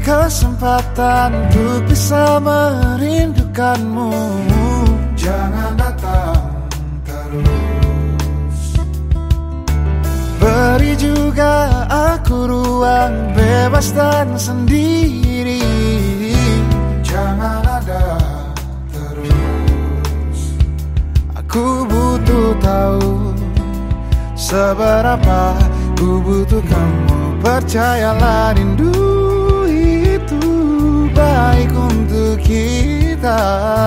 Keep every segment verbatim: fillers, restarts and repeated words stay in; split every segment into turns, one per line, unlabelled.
kesempatan untuk bisa merindukanmu.
Jangan datang terus.
Beri juga aku ruang bebas dan sendiri.
Jangan ada terus.
Aku butuh tahu seberapa ku butuh kamu. Percayalah, rindu itu baik untuk kita.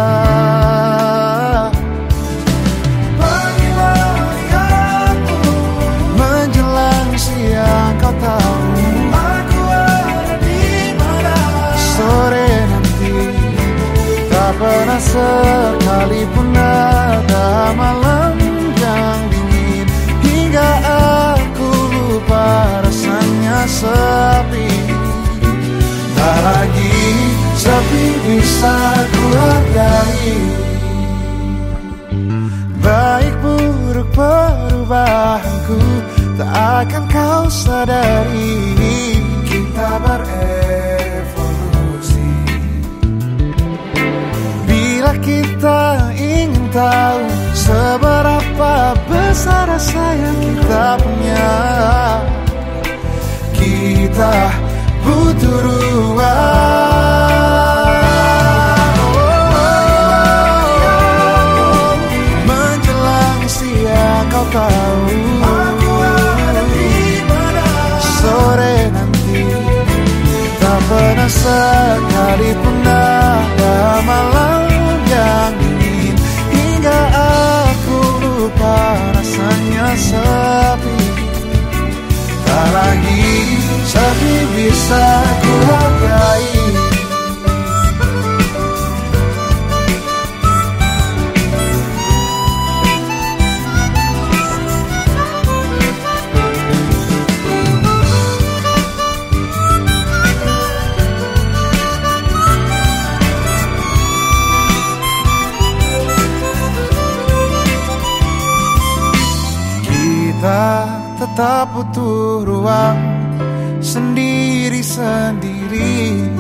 Pagi-pagi aku
menjelang siang, kau tahu
aku ada di mana.
sore nanti tak pernah sekalipun ada malam yang dingin hingga aku lupa rasanya sepi. Tak lagi sepi bisa ku hargai. Baik buruk perubahanku tak akan kau sadari.
Kita berevolusi.
Bila kita ingin tahu seberapa besar rasa yang kita punya, kita butuh ruang. Oh, menjelang siang kau tahu
Aku ada di mana.
sore nanti tak pernah sekalipun ada malam yang dingin hingga aku lupa rasanya sepi. Tak lagi sepi bisa ku hargai. Kita tetap butuh ruang sendiri-sendiri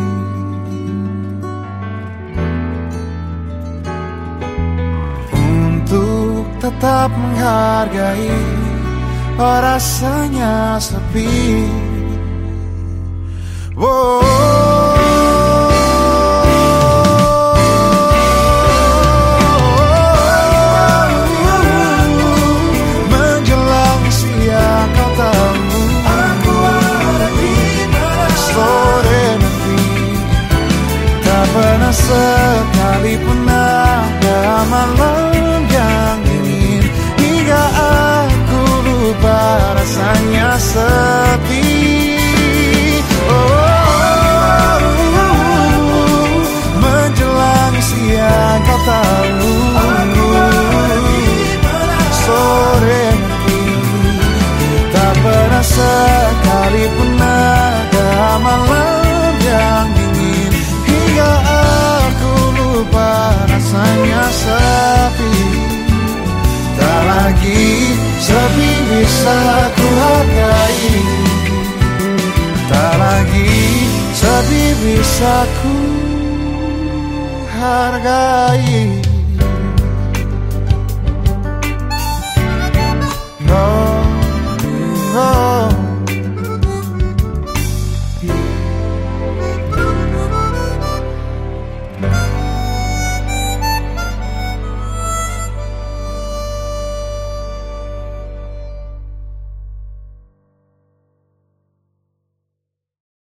untuk tetap menghargai oh, rasanya sepi. Wow. Pernah sekalipun ada malam yang dingin hingga aku lupa rasanya sepi. Oh, menjelang siang kau tahu sore nanti tak pernah sekalipun ada malam yang dingin hingga aku lupa rasanya sepi. Tak lagi sepi bisa ku hargai. Tak lagi sepi bisa ku hargai.